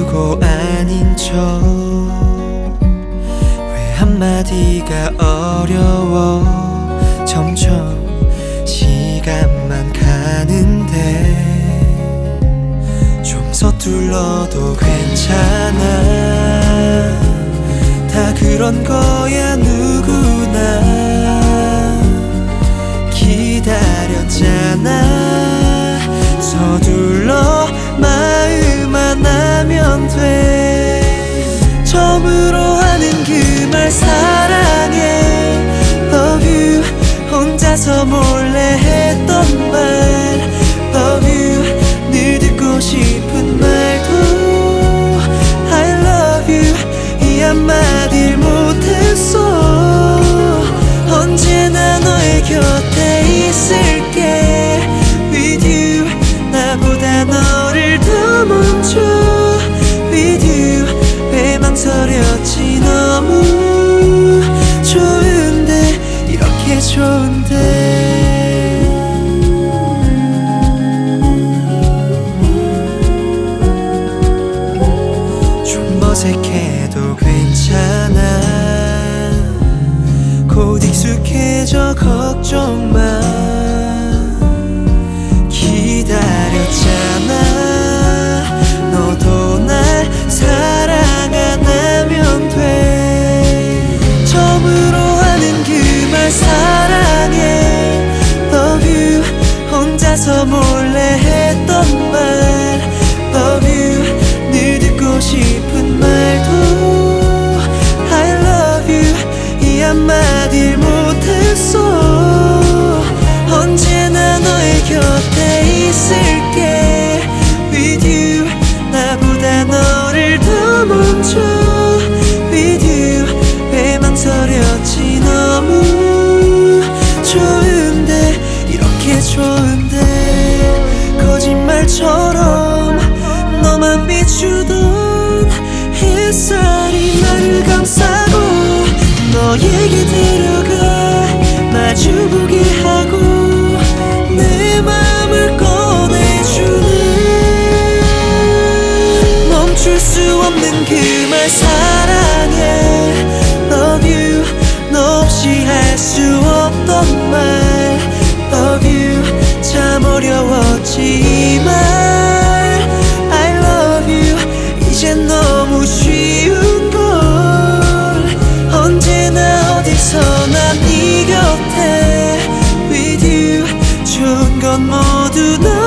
별거 아닌 척 왜 한마디가 어려워. 점점 시간만 가는데 좀 서툴러도 괜찮아. 다 그런 거야 누구나. 기다렸잖아. 서둘러 마음 안 하면 돼. 처음으로 하는 그 말 사랑해 Love you. 혼자서 몰래 했던 말 Love you. 늘 듣고 싶은 말도 I love you. 이 한마디를 못했어. 언제나 너의 곁에 있을게 With you. 나보다 너를 더 먼저 With you. 왜 망설였지. 너무 좋은데 이렇게 좋은데. 좀 어색해도 괜찮아. 곧 익숙해져 걱정 마. 기다렸잖아. 너도 날 사랑 안 하면 돼. 처음으로 하는 그 말 사랑해 Love you. 혼자서 몰래 했던 말 Love you. 늘 듣고 싶은 말도 I love you. 이 한마디를 못했어. 언제나 너의 곁에 있을게 With you. 나보다 너를 더 먼저 With you. 왜 망설였지. 너무 좋은데 이렇게 좋은데. 거짓말처럼 너만 비추던 햇살이 나를 감싸고 너에게 데려가 마주보게 하고 내 맘을 꺼내주네. 멈출 수 없는 그 말 사랑해 Love you. 너 없이 할 수 없던 말 Love you. 참 어려웠지 이 말 I love you. 이젠 너무 쉬운 걸. 언제나 어디서나 네 곁에 With you. 좋은 건 모두 너